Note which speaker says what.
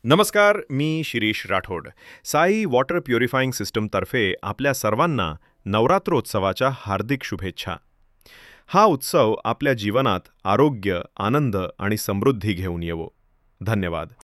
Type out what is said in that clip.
Speaker 1: नमस्कार, मी Shirish Rathod. Sai water purifying सिस्टमतर्फे आपल्या सर्वांना नवरात्रोत्सवाच्या हार्दिक शुभेच्छा. हा उत्सव आपल्या जीवनात आरोग्य, आनंद आणि समृद्धी घेऊन येवो. धन्यवाद.